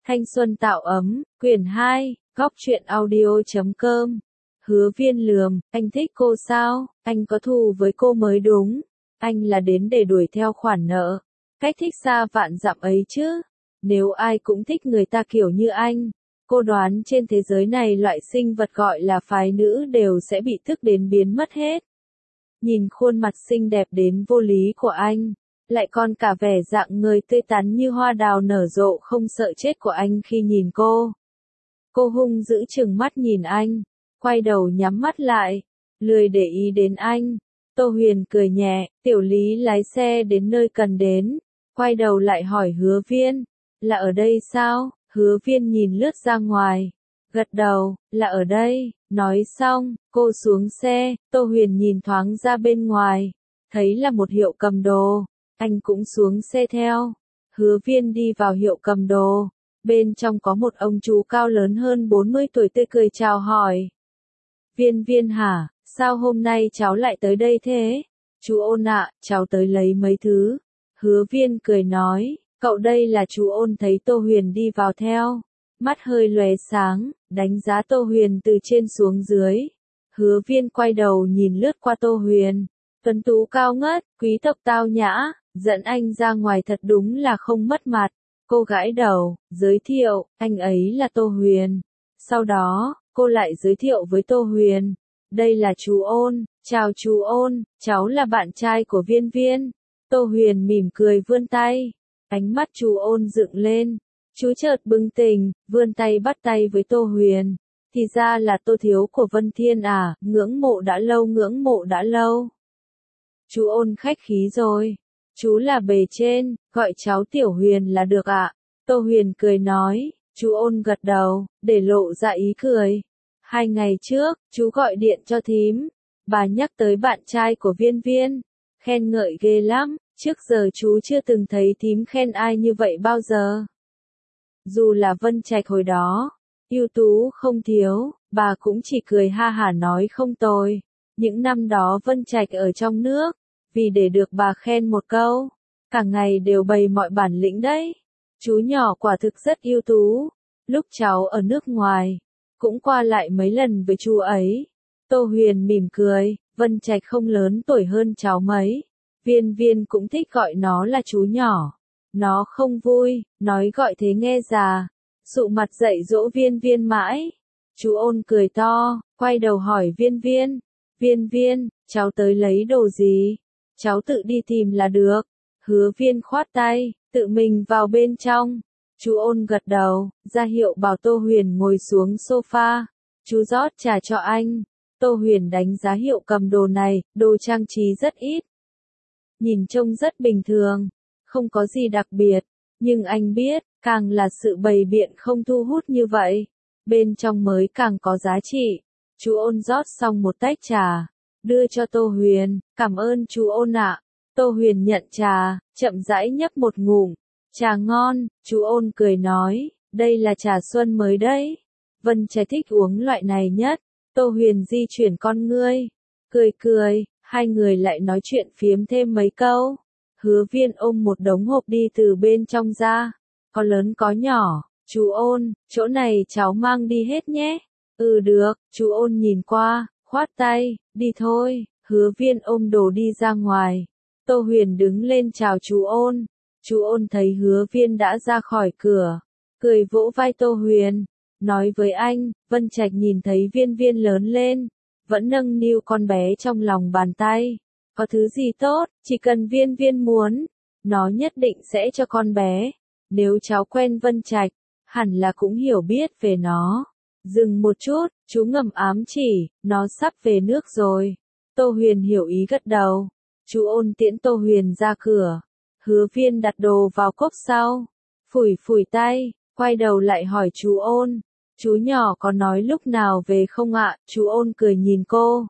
Thanh xuân tạo ấm, quyển 2, góc truyện audio.com. Hứa Viên lườm, anh thích cô sao, anh có thù với cô mới đúng. Anh là đến để đuổi theo khoản nợ. Cách thích xa vạn dặm ấy chứ. Nếu ai cũng thích người ta kiểu như anh, cô đoán trên thế giới này loại sinh vật gọi là phái nữ đều sẽ bị tức đến biến mất hết. Nhìn khuôn mặt xinh đẹp đến vô lý của anh, lại còn cả vẻ dạng người tươi tắn như hoa đào nở rộ không sợ chết của anh khi nhìn cô. Cô hung dữ trừng mắt nhìn anh, quay đầu nhắm mắt lại, lười để ý đến anh. Tô Huyền cười nhẹ, Tiểu Lý lái xe đến nơi cần đến, quay đầu lại hỏi Hứa Viên, là ở đây sao? Hứa Viên nhìn lướt ra ngoài, gật đầu, là ở đây. Nói xong, cô xuống xe, Tô Huyền nhìn thoáng ra bên ngoài, thấy là một hiệu cầm đồ, anh cũng xuống xe theo. Hứa Viên đi vào hiệu cầm đồ, bên trong có một ông chú cao lớn hơn 40 tuổi tươi cười chào hỏi. Viên hả, sao hôm nay cháu lại tới đây thế? Chú Ôn ạ, cháu tới lấy mấy thứ. Hứa Viên cười nói, cậu đây là chú Ôn. Thấy Tô Huyền đi vào theo, mắt hơi lóe sáng, đánh giá Tô Huyền từ trên xuống dưới. Hứa Viên quay đầu nhìn lướt qua Tô Huyền, tuấn tú cao ngất, quý tộc tao nhã, dẫn anh ra ngoài thật đúng là không mất mặt. Cô gãi đầu, giới thiệu, anh ấy là Tô Huyền. Sau đó, cô lại giới thiệu với Tô Huyền, đây là chú Ôn, chào chú Ôn, cháu là bạn trai của Viên. Tô Huyền mỉm cười vươn tay, ánh mắt chú Ôn dựng lên, chú chợt bừng tỉnh, vươn tay bắt tay với Tô Huyền. Thì ra là Tô thiếu của Vân Thiên à, ngưỡng mộ đã lâu. Chú Ôn khách khí rồi, chú là bề trên, gọi cháu Tiểu Huyền là được ạ. Tô Huyền cười nói, chú Ôn gật đầu, để lộ ra ý cười. 2 ngày trước, chú gọi điện cho thím, bà nhắc tới bạn trai của Viên, khen ngợi ghê lắm, trước giờ chú chưa từng thấy thím khen ai như vậy bao giờ. Dù là Vân Trạch hồi đó, ưu tú không thiếu, bà cũng chỉ cười ha hả nói không tồi. Những năm đó Vân Trạch ở trong nước, vì để được bà khen một câu, cả ngày đều bày mọi bản lĩnh đấy. Chú nhỏ quả thực rất ưu tú. Lúc cháu ở nước ngoài, cũng qua lại mấy lần với chú ấy. Tô Huyền mỉm cười, Vân Trạch không lớn tuổi hơn cháu mấy. Viên cũng thích gọi nó là chú nhỏ. Nó không vui, nói gọi thế nghe già. Sụ mặt dạy dỗ Viên mãi. Chú Ôn cười to, quay đầu hỏi Viên, cháu tới lấy đồ gì? Cháu tự đi tìm là được. Hứa Viên khoát tay, tự mình vào bên trong. Chú Ôn gật đầu, ra hiệu bảo Tô Huyền ngồi xuống sofa. Chú rót trà cho anh. Tô Huyền đánh giá hiệu cầm đồ này, đồ trang trí rất ít. Nhìn trông rất bình thường, không có gì đặc biệt. Nhưng anh biết, càng là sự bày biện không thu hút như vậy, bên trong mới càng có giá trị. Chú Ôn rót xong một tách trà, đưa cho Tô Huyền, cảm ơn chú Ôn ạ. Tô Huyền nhận trà, chậm rãi nhấp một ngụm. Trà ngon, chú Ôn cười nói, đây là trà xuân mới đấy. Vân Trạch thích uống loại này nhất. Tô Huyền di chuyển con ngươi, cười, hai người lại nói chuyện phiếm thêm mấy câu. Hứa Viên ôm một đống hộp đi từ bên trong ra, có lớn có nhỏ. Chú Ôn, chỗ này cháu mang đi hết nhé. Ừ được, chú Ôn nhìn qua, khoát tay, đi thôi. Hứa Viên ôm đồ đi ra ngoài. Tô Huyền đứng lên chào chú Ôn. Chú Ôn thấy Hứa Viên đã ra khỏi cửa, cười vỗ vai Tô Huyền, nói với anh, Vân Trạch nhìn thấy Viên lớn lên, vẫn nâng niu con bé trong lòng bàn tay. Có thứ gì tốt, chỉ cần Viên muốn, nó nhất định sẽ cho con bé. Nếu cháu quen Vân Trạch, hẳn là cũng hiểu biết về nó. Dừng một chút, chú ngầm ám chỉ, nó sắp về nước rồi. Tô Huyền hiểu ý gật đầu. Chú Ôn tiễn Tô Huyền ra cửa. Hứa Viên đặt đồ vào cốp sau, phủi tay, quay đầu lại hỏi chú Ôn, chú nhỏ có nói lúc nào về không ạ? Chú Ôn cười nhìn cô,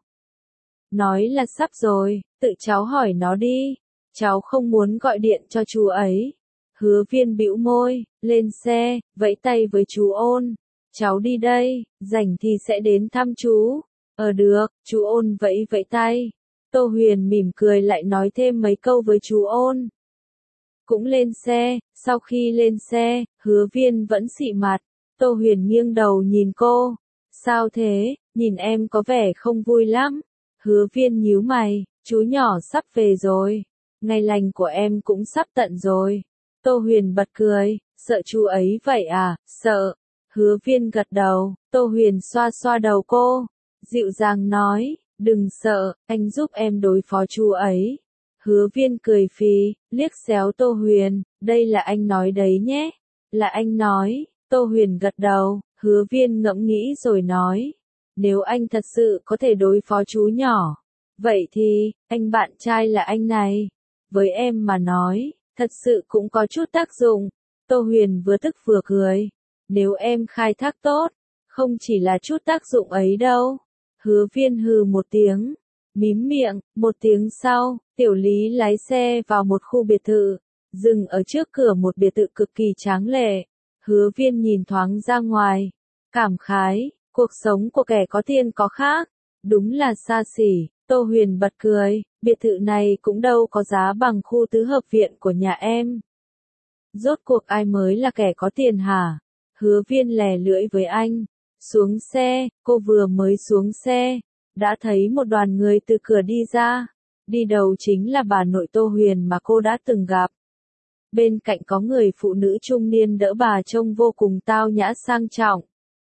nói là sắp rồi, tự cháu hỏi nó đi, cháu không muốn gọi điện cho chú ấy. Hứa Viên bĩu môi, lên xe, vẫy tay với chú Ôn, cháu đi đây, rảnh thì sẽ đến thăm chú. Được, chú Ôn vẫy tay. Tô Huyền mỉm cười lại nói thêm mấy câu với chú Ôn. cũng lên xe. Sau khi lên xe, Hứa Viên vẫn xị mặt. Tô Huyền nghiêng đầu nhìn cô. Sao thế, nhìn em có vẻ không vui lắm. Hứa Viên nhíu mày, chú nhỏ sắp về rồi. Ngày lành của em cũng sắp tận rồi. Tô Huyền bật cười, sợ chú ấy vậy à, sợ. Hứa Viên gật đầu, Tô Huyền xoa xoa đầu cô, dịu dàng nói, đừng sợ, anh giúp em đối phó chú ấy. Hứa Viên cười phì, liếc xéo Tô Huyền, đây là anh nói đấy nhé. Là anh nói. Tô Huyền gật đầu, Hứa Viên ngẫm nghĩ rồi nói, nếu anh thật sự có thể đối phó chú nhỏ, vậy thì, anh bạn trai là anh này, với em mà nói, thật sự cũng có chút tác dụng. Tô Huyền vừa tức vừa cười, nếu em khai thác tốt, không chỉ là chút tác dụng ấy đâu. Hứa Viên hừ một tiếng, mím miệng. Một tiếng sau, Tiểu Lý lái xe vào một khu biệt thự, dừng ở trước cửa một biệt thự cực kỳ tráng lệ. Hứa Viên nhìn thoáng ra ngoài, cảm khái, cuộc sống của kẻ có tiền có khác, đúng là xa xỉ. Tô Huyền bật cười, biệt thự này cũng đâu có giá bằng khu tứ hợp viện của nhà em. Rốt cuộc ai mới là kẻ có tiền hả? Hứa Viên lè lưỡi với anh. Xuống xe, cô vừa mới xuống xe, đã thấy một đoàn người từ cửa đi ra. Đi đầu chính là bà nội Tô Huyền mà cô đã từng gặp. Bên cạnh có người phụ nữ trung niên đỡ bà trông vô cùng tao nhã sang trọng.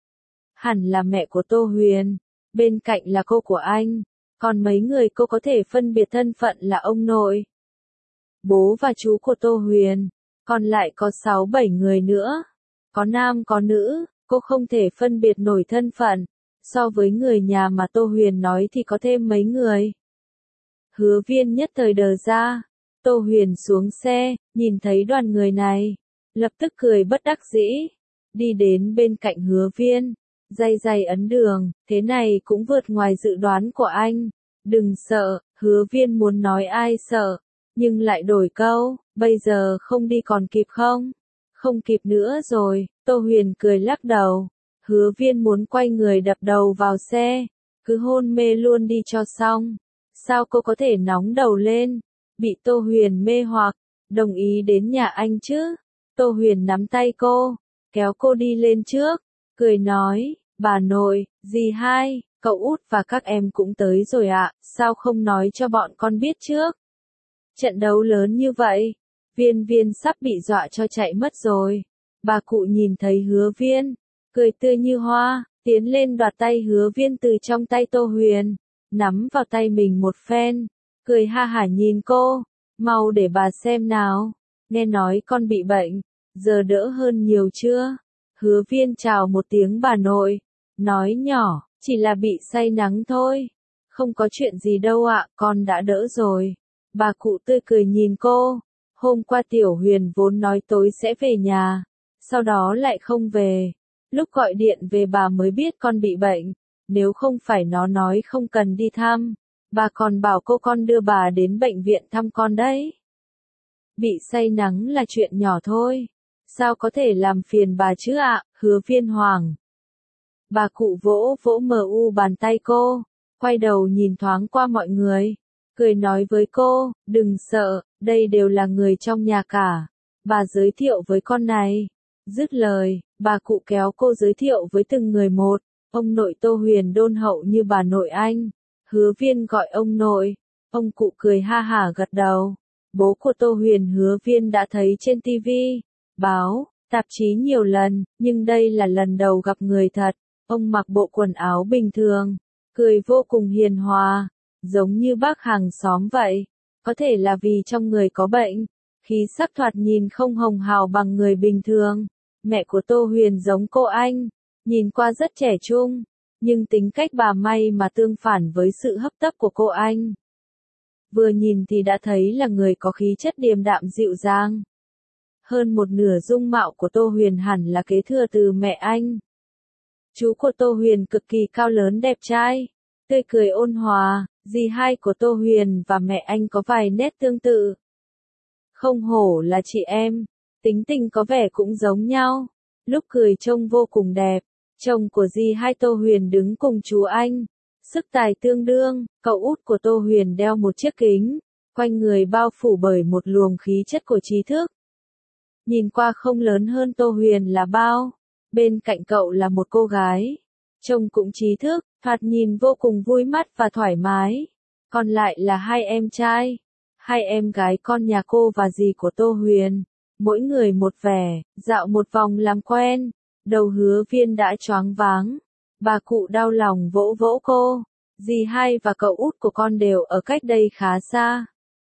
Hẳn là mẹ của Tô Huyền, bên cạnh là cô của anh, còn mấy người cô có thể phân biệt thân phận là ông nội, bố và chú của Tô Huyền, còn lại có 6-7 người nữa. Có nam có nữ, cô không thể phân biệt nổi thân phận. So với người nhà mà Tô Huyền nói thì có thêm mấy người. Hứa Viên nhất thời đờ ra. Tô Huyền xuống xe, nhìn thấy đoàn người này, lập tức cười bất đắc dĩ, đi đến bên cạnh Hứa Viên, day day ấn đường, thế này cũng vượt ngoài dự đoán của anh. Đừng sợ. Hứa Viên muốn nói ai sợ, nhưng lại đổi câu, bây giờ không đi còn kịp không? Không kịp nữa rồi. Tô Huyền cười lắc đầu. Hứa Viên muốn quay người đập đầu vào xe, cứ hôn mê luôn đi cho xong. Sao cô có thể nóng đầu lên, bị Tô Huyền mê hoặc, đồng ý đến nhà anh chứ? Tô Huyền nắm tay cô, kéo cô đi lên trước, cười nói, bà nội, dì hai, cậu út và các em cũng tới rồi ạ, sao không nói cho bọn con biết trước? Trận đấu lớn như vậy, Viên Viên sắp bị dọa cho chạy mất rồi. Bà cụ nhìn thấy Hứa Viên, cười tươi như hoa, tiến lên đoạt tay Hứa Viên từ trong tay Tô Huyền, nắm vào tay mình một phen, cười ha hả nhìn cô, mau để bà xem nào, nghe nói con bị bệnh, giờ đỡ hơn nhiều chưa? Hứa Viên chào một tiếng bà nội, nói nhỏ, chỉ là bị say nắng thôi, không có chuyện gì đâu ạ, con đã đỡ rồi. Bà cụ tươi cười nhìn cô, hôm qua Tiểu Huyền vốn nói tối sẽ về nhà, sau đó lại không về. Lúc gọi điện về bà mới biết con bị bệnh, nếu không phải nó nói không cần đi thăm, bà còn bảo cô con đưa bà đến bệnh viện thăm con đấy. Bị say nắng là chuyện nhỏ thôi, sao có thể làm phiền bà chứ ạ? Hứa Viên hoảng. Bà cụ vỗ vỗ bàn tay cô, quay đầu nhìn thoáng qua mọi người, cười nói với cô, đừng sợ, đây đều là người trong nhà cả, bà giới thiệu với con này. Dứt lời, bà cụ kéo cô giới thiệu với từng người một. Ông nội Tô Huyền đôn hậu như bà nội anh. Hứa Viên gọi ông nội. Ông cụ cười ha hả gật đầu. Bố của Tô Huyền Hứa Viên đã thấy trên TV, báo, tạp chí nhiều lần, nhưng đây là lần đầu gặp người thật. Ông mặc bộ quần áo bình thường, cười vô cùng hiền hòa, giống như bác hàng xóm vậy. Có thể là vì trong người có bệnh, khí sắc thoạt nhìn không hồng hào bằng người bình thường. Mẹ của Tô Huyền giống cô anh, nhìn qua rất trẻ trung, nhưng tính cách bà may mà tương phản với sự hấp tấp của cô anh. Vừa nhìn thì đã thấy là người có khí chất điềm đạm dịu dàng. Hơn một nửa dung mạo của Tô Huyền hẳn là kế thừa từ mẹ anh. Chú của Tô Huyền cực kỳ cao lớn đẹp trai, tươi cười ôn hòa, dì hai của Tô Huyền và mẹ anh có vài nét tương tự. Không hổ là chị em, tính tình có vẻ cũng giống nhau, lúc cười trông vô cùng đẹp. Chồng của dì hai Tô Huyền đứng cùng chú anh, sức tài tương đương, cậu út của Tô Huyền đeo một chiếc kính, quanh người bao phủ bởi một luồng khí chất của trí thức. Nhìn qua không lớn hơn Tô Huyền là bao, bên cạnh cậu là một cô gái, trông cũng trí thức, thoạt nhìn vô cùng vui mắt và thoải mái. Còn lại là hai em trai, hai em gái con nhà cô và dì của Tô Huyền, mỗi người một vẻ, dạo một vòng làm quen, đầu Hứa Viên đã choáng váng. Bà cụ đau lòng vỗ vỗ cô, dì hai và cậu út của con đều ở cách đây khá xa.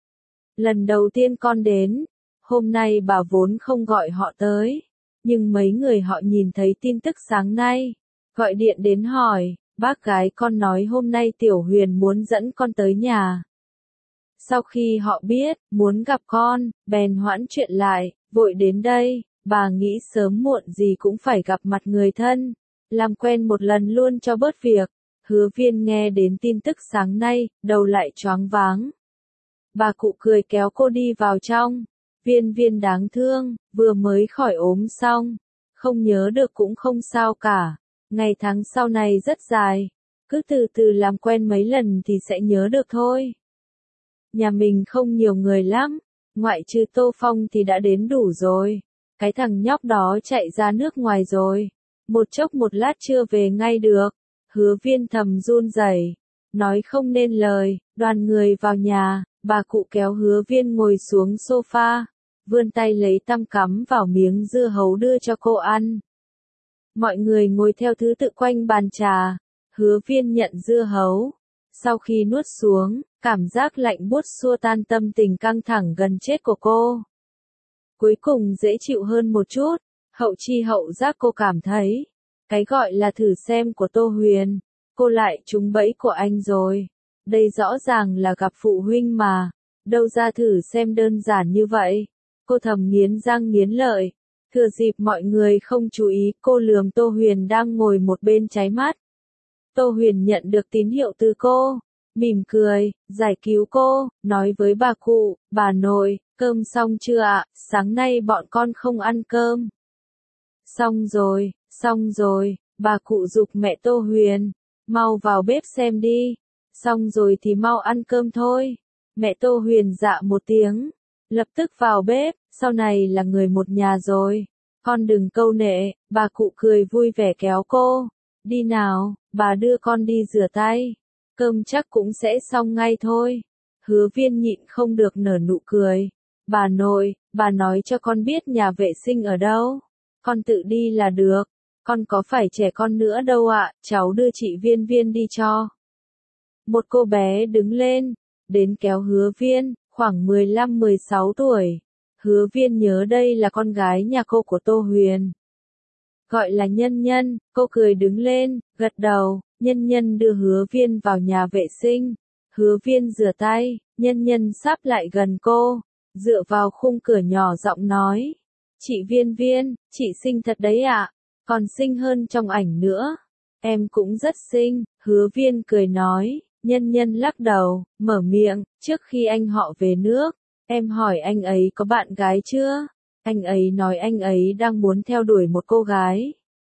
Lần đầu tiên con đến, hôm nay bà vốn không gọi họ tới, nhưng mấy người họ nhìn thấy tin tức sáng nay, gọi điện đến hỏi, bác gái con nói hôm nay Tiểu Huyền muốn dẫn con tới nhà. Sau khi họ biết, muốn gặp con, bèn hoãn chuyện lại, vội đến đây, bà nghĩ sớm muộn gì cũng phải gặp mặt người thân, làm quen một lần luôn cho bớt việc. Hứa Viên nghe đến tin tức sáng nay, đầu lại choáng váng. Bà cụ cười kéo cô đi vào trong. Viên Viên đáng thương, vừa mới khỏi ốm xong, không nhớ được cũng không sao cả. Ngày tháng sau này rất dài, cứ từ từ làm quen mấy lần thì sẽ nhớ được thôi. Nhà mình không nhiều người lắm, ngoại trừ Tô Phong thì đã đến đủ rồi. Cái thằng nhóc đó chạy ra nước ngoài rồi, một chốc một lát chưa về ngay được. Hứa Viên thầm run rẩy, nói không nên lời. Đoàn người vào nhà, bà cụ kéo Hứa Viên ngồi xuống sofa, vươn tay lấy tăm cắm vào miếng dưa hấu đưa cho cô ăn. Mọi người ngồi theo thứ tự quanh bàn trà, Hứa Viên nhận dưa hấu. Sau khi nuốt xuống, cảm giác lạnh buốt xua tan tâm tình căng thẳng gần chết của cô. Cuối cùng dễ chịu hơn một chút, hậu chi hậu giác cô cảm thấy. Cái gọi là thử xem của Tô Huyền, cô lại trúng bẫy của anh rồi. Đây rõ ràng là gặp phụ huynh mà, đâu ra thử xem đơn giản như vậy. Cô thầm nghiến răng nghiến lợi. Thừa dịp mọi người không chú ý, cô lườm Tô Huyền đang ngồi một bên cháy mắt. Tô Huyền nhận được tín hiệu từ cô, mỉm cười, giải cứu cô, nói với bà cụ, bà nội, cơm xong chưa ạ, sáng nay bọn con không ăn cơm. Xong rồi, bà cụ giục mẹ Tô Huyền, mau vào bếp xem đi, xong rồi thì mau ăn cơm thôi. Mẹ Tô Huyền dạ một tiếng, lập tức vào bếp, sau này là người một nhà rồi, con đừng câu nệ. Bà cụ cười vui vẻ kéo cô, đi nào, bà đưa con đi rửa tay, cơm chắc cũng sẽ xong ngay thôi. Hứa Viên nhịn không được nở nụ cười, bà nội, bà nói cho con biết nhà vệ sinh ở đâu, con tự đi là được, con có phải trẻ con nữa đâu ạ, cháu đưa chị Viên Viên đi cho. Một cô bé đứng lên, đến kéo Hứa Viên, khoảng 15-16 tuổi. Hứa Viên nhớ đây là con gái nhà cô của Tô Huyền. Gọi là Nhân Nhân, cô cười đứng lên, gật đầu. Nhân Nhân đưa Hứa Viên vào nhà vệ sinh. Hứa Viên rửa tay, Nhân Nhân sắp lại gần cô, dựa vào khung cửa nhỏ giọng nói. Chị Viên Viên, chị xinh thật đấy ạ, còn xinh hơn trong ảnh nữa. Em cũng rất xinh, Hứa Viên cười nói. Nhân Nhân lắc đầu, mở miệng, trước khi anh họ về nước, em hỏi anh ấy có bạn gái chưa? Anh ấy nói anh ấy đang muốn theo đuổi một cô gái.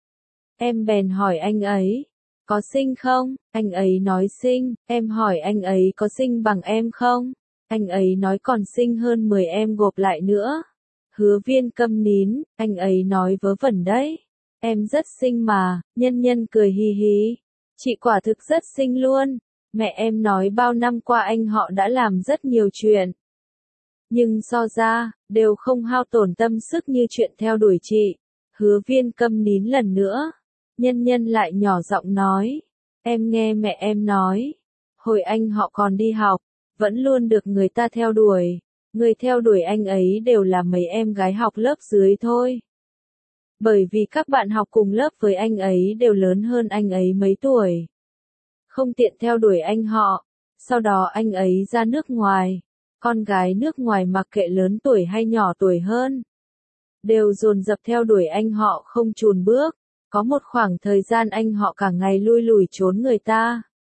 Em bèn hỏi anh ấy, có xinh không? Anh ấy nói xinh, em hỏi anh ấy có xinh bằng em không? Anh ấy nói còn xinh hơn 10 em gộp lại nữa. Hứa Viên câm nín, anh ấy nói vớ vẩn đấy. Em rất xinh mà, Nhân Nhân cười hì hì. Chị quả thực rất xinh luôn. Mẹ em nói bao năm qua anh họ đã làm rất nhiều chuyện. Nhưng so ra, đều không hao tổn tâm sức như chuyện theo đuổi chị. Hứa Viên câm nín lần nữa. Nhân Nhân lại nhỏ giọng nói. Em nghe mẹ em nói. Hồi anh họ còn đi học, vẫn luôn được người ta theo đuổi. Người theo đuổi anh ấy đều là mấy em gái học lớp dưới thôi. Bởi vì các bạn học cùng lớp với anh ấy đều lớn hơn anh ấy mấy tuổi. Không tiện theo đuổi anh họ. Sau đó anh ấy ra nước ngoài. Con gái nước ngoài mặc kệ lớn tuổi hay nhỏ tuổi hơn, đều dồn dập theo đuổi anh họ không chùn bước. Có một khoảng thời gian anh họ cả ngày lui lùi trốn người ta.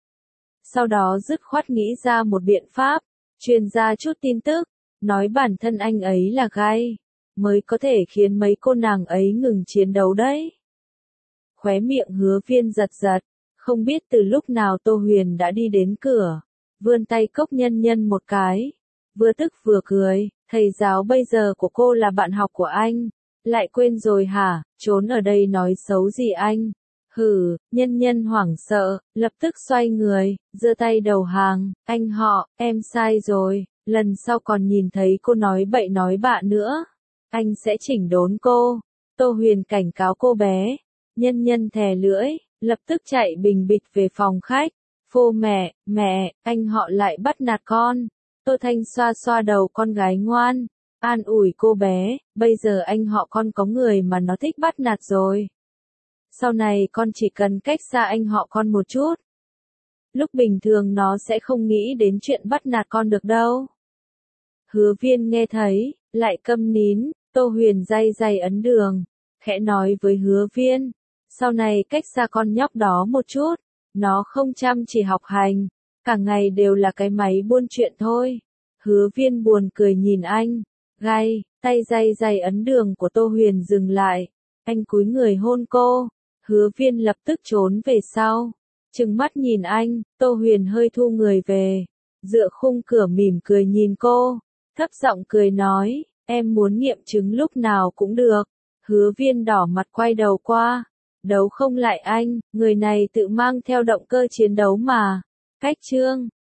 Sau đó dứt khoát nghĩ ra một biện pháp, truyền ra chút tin tức, nói bản thân anh ấy là gay, mới có thể khiến mấy cô nàng ấy ngừng chiến đấu đấy. Khóe miệng Hứa Viên giật giật, không biết từ lúc nào Tô Huyền đã đi đến cửa, vươn tay cốc Nhân Nhân một cái. vừa tức vừa cười, thầy giáo bây giờ của cô là bạn học của anh. Lại quên rồi hả, trốn ở đây nói xấu gì anh? Hử, nhân nhân hoảng sợ, lập tức xoay người, giơ tay đầu hàng, anh họ, em sai rồi, lần sau còn nhìn thấy cô nói bậy nói bạ nữa. Anh sẽ chỉnh đốn cô. Tô Huyền cảnh cáo cô bé. Nhân nhân thè lưỡi, lập tức chạy bình bịch về phòng khách. Phô mẹ, mẹ, anh họ lại bắt nạt con. Tô Thanh xoa xoa đầu con gái ngoan. An ủi cô bé, bây giờ anh họ con có người mà nó thích bắt nạt rồi. Sau này con chỉ cần cách xa anh họ con một chút. Lúc bình thường nó sẽ không nghĩ đến chuyện bắt nạt con được đâu. Hứa Viên nghe thấy, lại câm nín. Tô Huyền day day ấn đường, khẽ nói với Hứa Viên, sau này cách xa con nhóc đó một chút, nó không chăm chỉ học hành, cả ngày đều là cái máy buôn chuyện thôi. Hứa Viên buồn cười nhìn anh, gay, tay day day ấn đường của Tô Huyền dừng lại, anh cúi người hôn cô, Hứa Viên lập tức trốn về sau, trừng mắt nhìn anh, Tô Huyền hơi thu người về, dựa khung cửa mỉm cười nhìn cô, thấp giọng cười nói, em muốn nghiệm chứng lúc nào cũng được. Hứa Viên đỏ mặt quay đầu qua, đấu không lại anh, người này tự mang theo động cơ chiến đấu mà. Cách chương